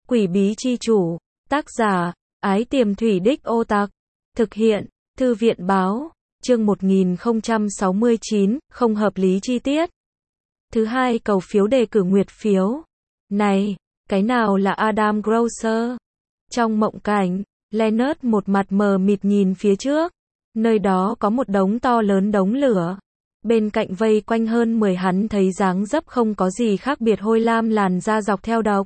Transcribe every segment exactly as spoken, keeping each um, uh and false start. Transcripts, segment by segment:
Quỷ bí chi chủ, tác giả, Ái Tiềm Thủy Đích Ô Tặc, thực hiện, Thư viện báo, chương một nghìn không trăm sáu mươi chín, không hợp lý chi tiết. Thứ hai, cầu phiếu đề cử nguyệt phiếu. Này, cái nào là Adam Grocer? Trong mộng cảnh, Leonard một mặt mờ mịt nhìn phía trước. Nơi đó có một đống to lớn đống lửa. Bên cạnh vây quanh hơn mười hắn thấy dáng dấp không có gì khác biệt hôi lam làn da dọc theo độc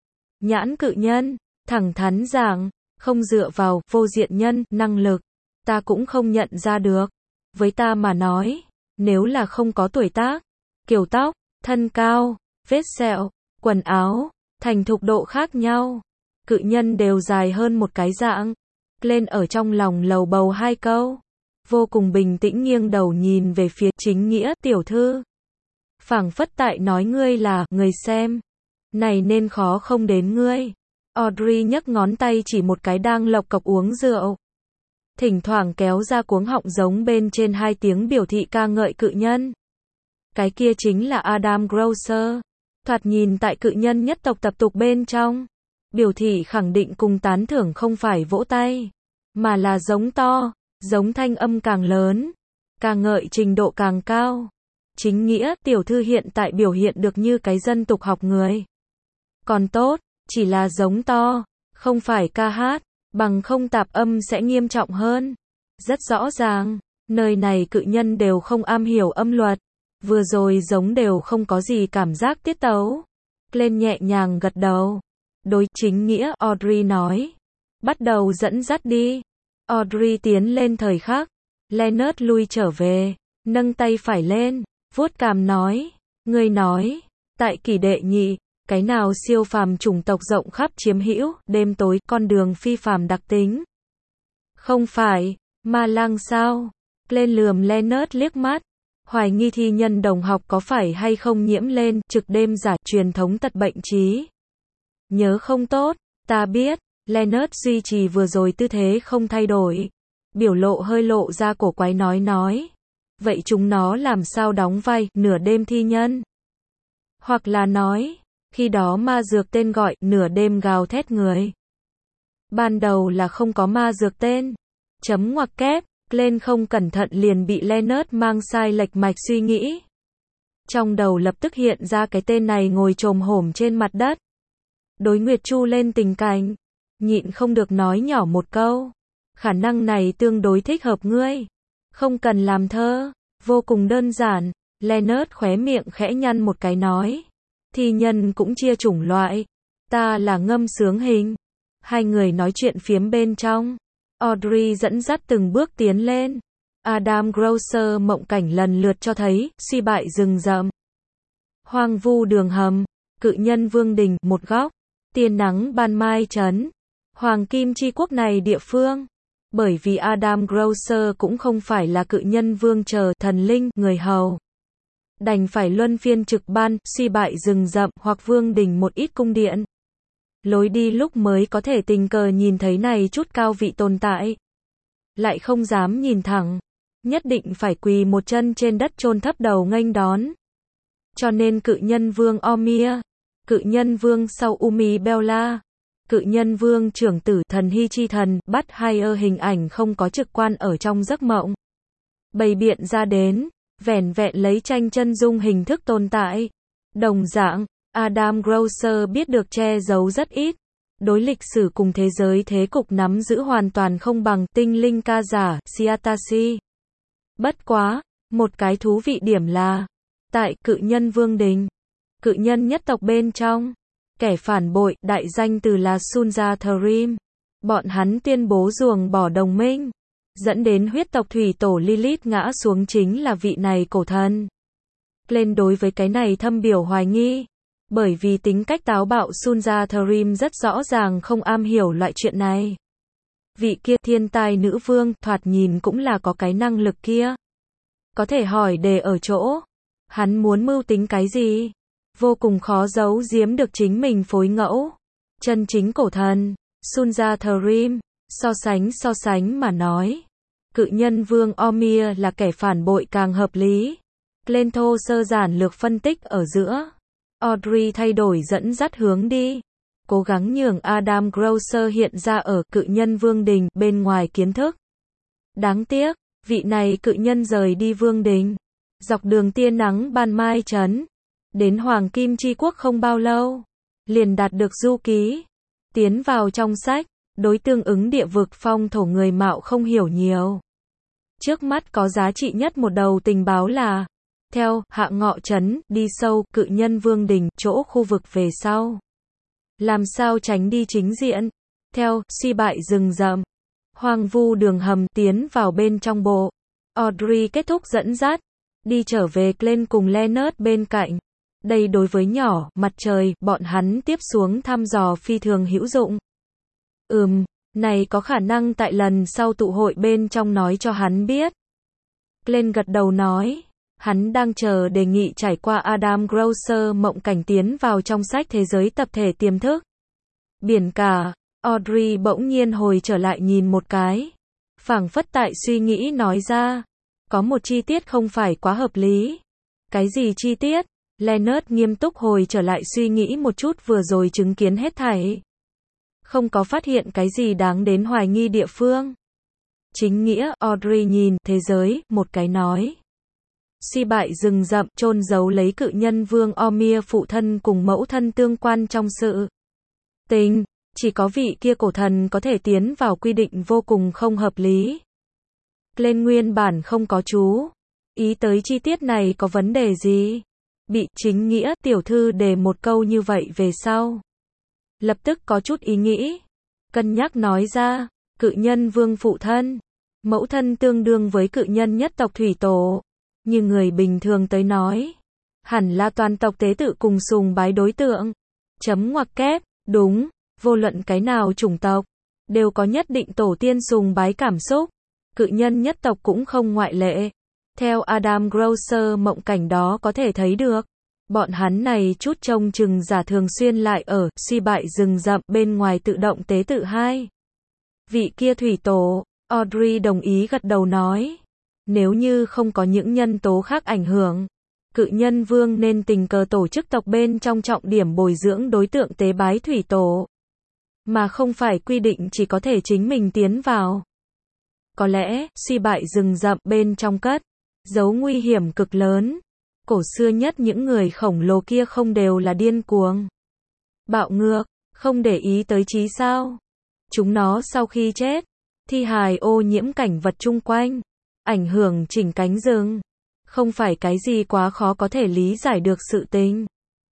nhãn cự nhân, thẳng thắn giảng, không dựa vào vô diện nhân, năng lực, ta cũng không nhận ra được. Với ta mà nói, nếu là không có tuổi tác, kiểu tóc, thân cao, vết sẹo, quần áo, thành thục độ khác nhau, cự nhân đều dài hơn một cái dạng. Lên ở trong lòng lầu bầu hai câu, vô cùng bình tĩnh nghiêng đầu nhìn về phía chính nghĩa tiểu thư. Phảng phất tại nói ngươi là người xem, này nên khó không đến ngươi. Audrey nhấc ngón tay chỉ một cái đang lộc cộc uống rượu. Thỉnh thoảng kéo ra cuống họng giống bên trên hai tiếng biểu thị ca ngợi cự nhân. Cái kia chính là Adam Grocer. Thoạt nhìn tại cự nhân nhất tộc tập tục bên trong, biểu thị khẳng định cùng tán thưởng không phải vỗ tay, mà là giống to, giống thanh âm càng lớn, ca ngợi trình độ càng cao. Chính nghĩa tiểu thư hiện tại biểu hiện được như cái dân tục học người. Còn tốt, chỉ là giống to, không phải ca hát, bằng không tạp âm sẽ nghiêm trọng hơn. Rất rõ ràng, nơi này cự nhân đều không am hiểu âm luật, vừa rồi giống đều không có gì cảm giác tiết tấu. Lên nhẹ nhàng gật đầu. Đối chính nghĩa, Audrey nói. Bắt đầu dẫn dắt đi. Audrey tiến lên thời khắc. Leonard lui trở về, nâng tay phải lên, vuốt cằm nói. Ngươi nói, tại kỷ đệ nhị, cái nào siêu phàm chủng tộc rộng khắp chiếm hữu, đêm tối, con đường phi phàm đặc tính. Không phải, ma lang sao? Lên lườm Leonard liếc mắt. Hoài nghi thi nhân đồng học có phải hay không nhiễm lên trực đêm giả truyền thống tật bệnh trí nhớ không tốt. Ta biết. Leonard duy trì vừa rồi tư thế không thay đổi, biểu lộ hơi lộ ra cổ quái nói nói. Vậy chúng nó làm sao đóng vai nửa đêm thi nhân? Hoặc là nói, khi đó ma dược tên gọi nửa đêm gào thét người. Ban đầu là không có ma dược tên. Chấm ngoặc kép. Lên không cẩn thận liền bị Leonard mang sai lệch mạch suy nghĩ. Trong đầu lập tức hiện ra cái tên này ngồi chồm hổm trên mặt đất. Đối Nguyệt Chu lên tình cảnh, nhịn không được nói nhỏ một câu. Khả năng này tương đối thích hợp ngươi. Không cần làm thơ, vô cùng đơn giản. Leonard khóe miệng khẽ nhăn một cái nói. Thi nhân cũng chia chủng loại. Ta là ngâm sướng hình. Hai người nói chuyện phiếm bên trong. Audrey dẫn dắt từng bước tiến lên. Adam Grocer mộng cảnh lần lượt cho thấy, suy bại rừng rậm, hoang vu đường hầm, cự nhân vương đình, một góc, tia nắng ban mai trấn, hoàng kim chi quốc này địa phương. Bởi vì Adam Grocer cũng không phải là cự nhân vương chờ thần linh, người hầu. Đành phải luân phiên trực ban, suy bại rừng rậm, hoặc vương đình một ít cung điện. Lối đi lúc mới có thể tình cờ nhìn thấy này chút cao vị tồn tại. Lại không dám nhìn thẳng. Nhất định phải quỳ một chân trên đất chôn thấp đầu nghênh đón. Cho nên cự nhân vương Omir, cự nhân vương sau Umi Bella, cự nhân vương trưởng tử thần hy chi thần, bắt hai ơ hình ảnh không có trực quan ở trong giấc mộng. Bày biện ra đến, vẻn vẹn lấy tranh chân dung hình thức tồn tại. Đồng dạng, Adam Grocer biết được che giấu rất ít. Đối lịch sử cùng thế giới thế cục nắm giữ hoàn toàn không bằng tinh linh ca giả, Siatasi. Bất quá, một cái thú vị điểm là, tại cự nhân vương đình, cự nhân nhất tộc bên trong, kẻ phản bội, đại danh từ là Sunja Therim. Bọn hắn tuyên bố ruồng bỏ đồng minh, dẫn đến huyết tộc thủy tổ Lilith ngã xuống chính là vị này cổ thần. Lên đối với cái này thâm biểu hoài nghi. Bởi vì tính cách táo bạo Sunja Therim rất rõ ràng không am hiểu loại chuyện này. Vị kia thiên tài nữ vương thoạt nhìn cũng là có cái năng lực kia. Có thể hỏi đề ở chỗ. Hắn muốn mưu tính cái gì? Vô cùng khó giấu giếm được chính mình phối ngẫu. Chân chính cổ thần, Sunja Therim, so sánh so sánh mà nói. Cự nhân vương Omir là kẻ phản bội càng hợp lý. Lên thô sơ giản lược phân tích ở giữa. Audrey thay đổi dẫn dắt hướng đi. cố gắng nhường Adam Grosser hiện ra ở cự nhân vương đình bên ngoài kiến thức. Đáng tiếc, vị này cự nhân rời đi vương đình. Dọc đường tia nắng ban mai trấn. Đến Hoàng Kim Chi Quốc không bao lâu. Liền đạt được du ký. Tiến vào trong sách. Đối tương ứng địa vực phong thổ người Mạo không hiểu nhiều. Trước mắt có giá trị nhất một đầu tình báo là. Theo Hạ Ngọ Trấn, đi sâu, cự nhân vương đình, chỗ khu vực về sau. Làm sao tránh đi chính diện. Theo, suy bại rừng rậm. Hoang vu đường hầm tiến vào bên trong bộ. Audrey kết thúc dẫn dắt. Đi trở về Glenn cùng Leonard bên cạnh. Đây đối với nhỏ, mặt trời, bọn hắn tiếp xuống thăm dò phi thường hữu dụng. Ừm, này có khả năng tại lần sau tụ hội bên trong nói cho hắn biết. Glenn gật đầu nói. Hắn đang chờ đề nghị trải qua Adam Grosser mộng cảnh tiến vào trong sách thế giới tập thể tiềm thức. Biển cả, Audrey bỗng nhiên hồi trở lại nhìn một cái. Phảng phất tại suy nghĩ nói ra. Có một chi tiết không phải quá hợp lý. Cái gì chi tiết? Leonard nghiêm túc hồi trở lại suy nghĩ một chút vừa rồi chứng kiến hết thảy. Không có phát hiện cái gì đáng đến hoài nghi địa phương. Chính nghĩa, Audrey nhìn thế giới, một cái nói. Suy bại rừng rậm, chôn giấu lấy cự nhân vương Omir phụ thân cùng mẫu thân tương quan trong sự tình. Chỉ có vị kia cổ thần có thể tiến vào quy định vô cùng không hợp lý. Glenn nguyên bản không có chú ý tới chi tiết này có vấn đề gì. Bị chính nghĩa tiểu thư đề một câu như vậy về sau. Lập tức có chút ý nghĩ. Cân nhắc nói ra, cự nhân vương phụ thân. Mẫu thân tương đương với cự nhân nhất tộc thủy tổ. Như người bình thường tới nói. Hẳn là toàn tộc tế tự cùng sùng bái đối tượng. Chấm ngoặc kép, đúng. Vô luận cái nào chủng tộc. Đều có nhất định tổ tiên sùng bái cảm xúc. Cự nhân nhất tộc cũng không ngoại lệ. Theo Adam Grosser mộng cảnh đó có thể thấy được. Bọn hắn này chút trông chừng giả thường xuyên lại ở, suy bại rừng rậm bên ngoài tự động tế tự hai. Vị kia thủy tổ, Audrey đồng ý gật đầu nói. Nếu như không có những nhân tố khác ảnh hưởng, cự nhân vương nên tình cờ tổ chức tộc bên trong trọng điểm bồi dưỡng đối tượng tế bái thủy tổ. Mà không phải quy định chỉ có thể chính mình tiến vào. Có lẽ, suy bại rừng rậm bên trong cất, giấu nguy hiểm cực lớn. Cổ xưa nhất những người khổng lồ kia không đều là điên cuồng. Bạo ngược, không để ý tới trí sao. Chúng nó sau khi chết, thi hài ô nhiễm cảnh vật chung quanh, ảnh hưởng chỉnh cánh rừng. Không phải cái gì quá khó có thể lý giải được sự tình.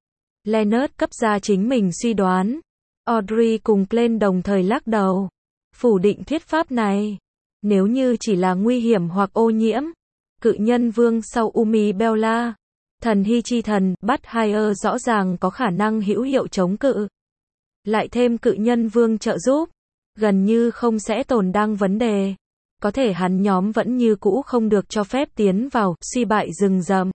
Leonard cấp ra chính mình suy đoán. Audrey cùng Glenn đồng thời lắc đầu. Phủ định thuyết pháp này. Nếu như chỉ là nguy hiểm hoặc ô nhiễm. Cự nhân vương sau Umi Bella. Thần hy chi thần, bắt Hire rõ ràng có khả năng hữu hiệu chống cự. Lại thêm cự nhân vương trợ giúp. Gần như không sẽ tồn đang vấn đề. Có thể hắn nhóm vẫn như cũ không được cho phép tiến vào, suy bại rừng rậm.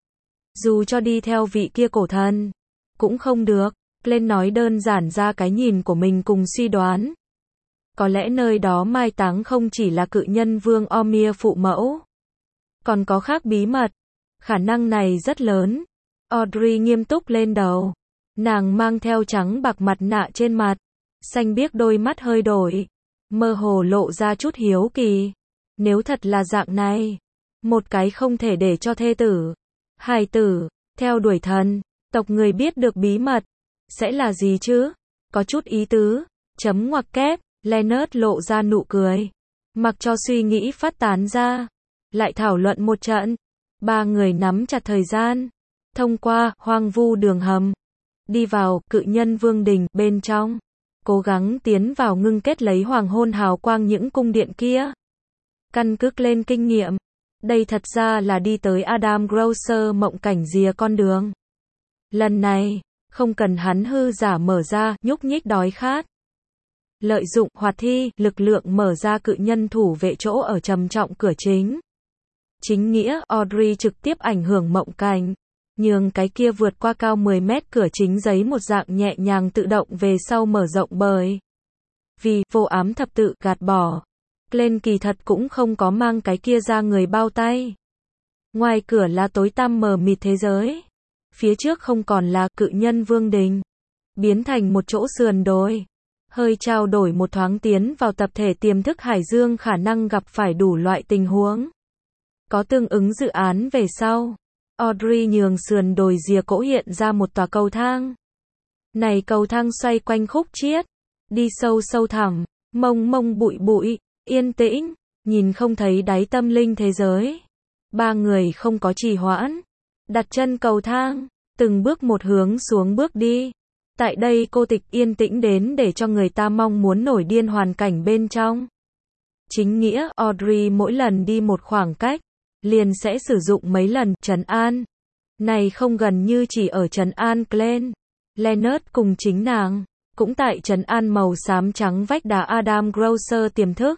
Dù cho đi theo vị kia cổ thần. Cũng không được. Glenn nói đơn giản ra cái nhìn của mình cùng suy đoán. Có lẽ nơi đó mai táng không chỉ là cự nhân vương Omir phụ mẫu. Còn có khác bí mật. Khả năng này rất lớn. Audrey nghiêm túc lên đầu. Nàng mang theo trắng bạc mặt nạ trên mặt. Xanh biếc đôi mắt hơi đổi. Mơ hồ lộ ra chút hiếu kỳ. Nếu thật là dạng này. Một cái không thể để cho thê tử. Hài tử. Theo đuổi thần. Tộc người biết được bí mật. Sẽ là gì chứ? Có chút ý tứ. Chấm ngoặc kép. Leonard lộ ra nụ cười. Mặc cho suy nghĩ phát tán ra. Lại thảo luận một trận. Ba người nắm chặt thời gian. Thông qua hoang vu đường hầm. Đi vào cự nhân vương đình bên trong. Cố gắng tiến vào ngưng kết lấy hoàng hôn hào quang những cung điện kia. Căn cứ lên kinh nghiệm. Đây thật ra là đi tới Adam Grosser mộng cảnh rìa con đường. Lần này, không cần hắn hư giả mở ra, nhúc nhích đói khát. Lợi dụng hoạt thi, lực lượng mở ra cự nhân thủ vệ chỗ ở trầm trọng cửa chính. Chính nghĩa, Audrey trực tiếp ảnh hưởng mộng cảnh. Nhường cái kia vượt qua cao mười mét cửa chính giấy một dạng nhẹ nhàng tự động về sau mở rộng bởi. Vì, vô ám thập tự, gạt bỏ. Glenn kỳ thật cũng không có mang cái kia ra người bao tay. Ngoài cửa là tối tăm mờ mịt thế giới. Phía trước không còn là cự nhân vương đình. biến thành một chỗ sườn đồi. Hơi trao đổi một thoáng tiến vào tập thể tiềm thức hải dương khả năng gặp phải đủ loại tình huống. Có tương ứng dự án về sau. Audrey nhường sườn đồi rìa cỗ hiện ra một tòa cầu thang. Này cầu thang xoay quanh khúc chiết, đi sâu sâu thẳm, mông mông bụi bụi, yên tĩnh, nhìn không thấy đáy tâm linh thế giới. Ba người không có trì hoãn, đặt chân cầu thang, từng bước một hướng xuống bước đi. Tại đây cô tịch yên tĩnh đến để cho người ta mong muốn nổi điên hoàn cảnh bên trong. Chính nghĩa, Audrey mỗi lần đi một khoảng cách, liền sẽ sử dụng mấy lần trấn an. Này không gần như chỉ ở trấn an Glenn, Leonard cùng chính nàng, cũng tại trấn an màu xám trắng vách đá Adam Grosser tiềm thức.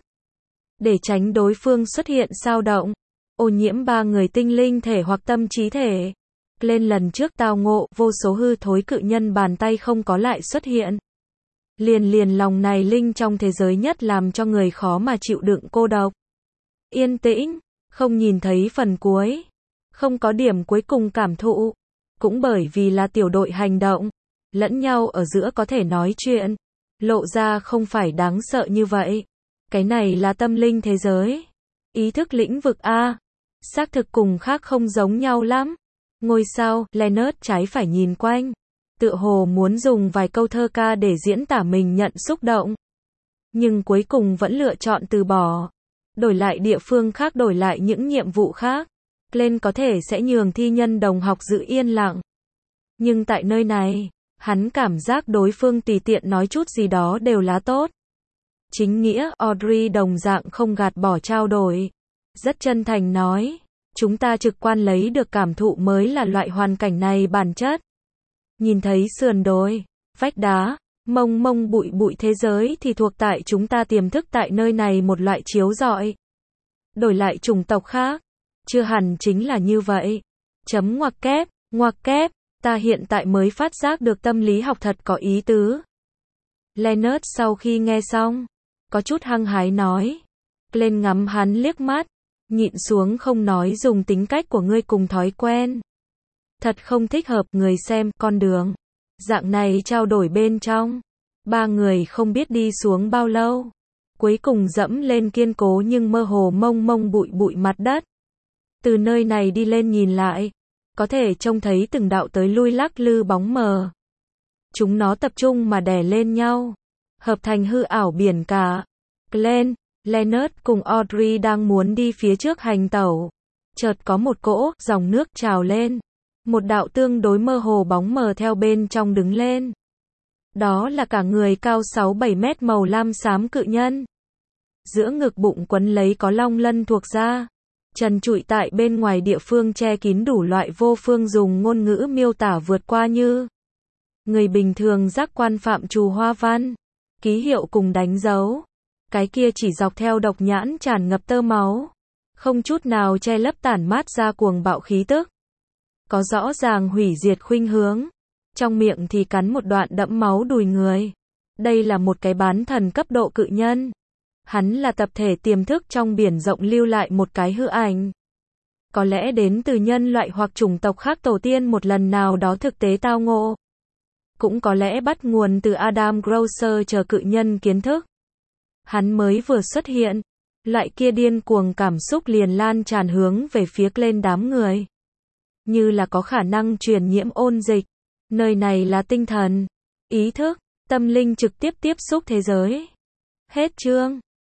Để tránh đối phương xuất hiện xao động, ô nhiễm ba người tinh linh thể hoặc tâm trí thể. Glenn lần trước tao ngộ, vô số hư thối cự nhân bàn tay không có lại xuất hiện. Liền liền lòng này linh trong thế giới nhất làm cho người khó mà chịu đựng cô độc. Yên tĩnh, không nhìn thấy phần cuối, không có điểm cuối cùng cảm thụ. Cũng bởi vì là tiểu đội hành động, lẫn nhau ở giữa có thể nói chuyện, lộ ra không phải đáng sợ như vậy. Cái này là tâm linh thế giới, ý thức lĩnh vực A, xác thực cùng khác không giống nhau lắm. Ngôi sao, Leonard trái phải nhìn quanh, tựa hồ muốn dùng vài câu thơ ca để diễn tả mình nhận xúc động. Nhưng cuối cùng vẫn lựa chọn từ bỏ, đổi lại địa phương khác, đổi lại những nhiệm vụ khác. Glenn có thể sẽ nhường thi nhân đồng học giữ yên lặng. Nhưng tại nơi này, hắn cảm giác đối phương tùy tiện nói chút gì đó đều là tốt. Chính nghĩa, Audrey đồng dạng không gạt bỏ trao đổi. Rất chân thành nói, chúng ta trực quan lấy được cảm thụ mới là loại hoàn cảnh này bản chất. Nhìn thấy sườn đồi, vách đá, mông mông bụi bụi thế giới thì thuộc tại chúng ta tiềm thức tại nơi này một loại chiếu rọi. Đổi lại chủng tộc khác, chưa hẳn chính là như vậy. Chấm ngoặc kép, ngoặc kép, ta hiện tại mới phát giác được tâm lý học thật có ý tứ. Leonard sau khi nghe xong, có chút hăng hái nói. Glenn ngắm hắn liếc mắt, nhịn xuống không nói, dùng tính cách của ngươi cùng thói quen. Thật không thích hợp, người xem, con đường. Dạng này trao đổi bên trong. Ba người không biết đi xuống bao lâu. Cuối cùng dẫm lên kiên cố nhưng mơ hồ mông mông bụi bụi mặt đất. Từ nơi này đi lên nhìn lại, có thể trông thấy từng đạo tới lui lắc lư bóng mờ. Chúng nó tập trung mà đè lên nhau, hợp thành hư ảo biển cả. Glenn, Leonard cùng Audrey đang muốn đi phía trước hành tẩu. Chợt có một cỗ dòng nước trào lên. Một đạo tương đối mơ hồ bóng mờ theo bên trong đứng lên. Đó là cả người cao sáu bảy mét màu lam xám cự nhân. Giữa ngực bụng quấn lấy có long lân thuộc da. Trần trụi tại bên ngoài địa phương che kín đủ loại vô phương dùng ngôn ngữ miêu tả vượt qua như người bình thường giác quan phạm trù hoa văn, ký hiệu cùng đánh dấu. Cái kia chỉ dọc theo độc nhãn tràn ngập tơ máu, không chút nào che lấp tản mát ra cuồng bạo khí tức. Có rõ ràng hủy diệt khuynh hướng. Trong miệng thì cắn một đoạn đẫm máu đùi người. Đây là một cái bán thần cấp độ cự nhân. Hắn là tập thể tiềm thức trong biển rộng lưu lại một cái hư ảnh. Có lẽ đến từ nhân loại hoặc chủng tộc khác tổ tiên một lần nào đó thực tế tao ngộ. Cũng có lẽ bắt nguồn từ Adam Grosser chờ cự nhân kiến thức. Hắn mới vừa xuất hiện, loại kia điên cuồng cảm xúc liền lan tràn hướng về phía Glenn đám người. Như là có khả năng truyền nhiễm ôn dịch. Nơi này là tinh thần, ý thức, tâm linh trực tiếp tiếp xúc thế giới. Hết chương.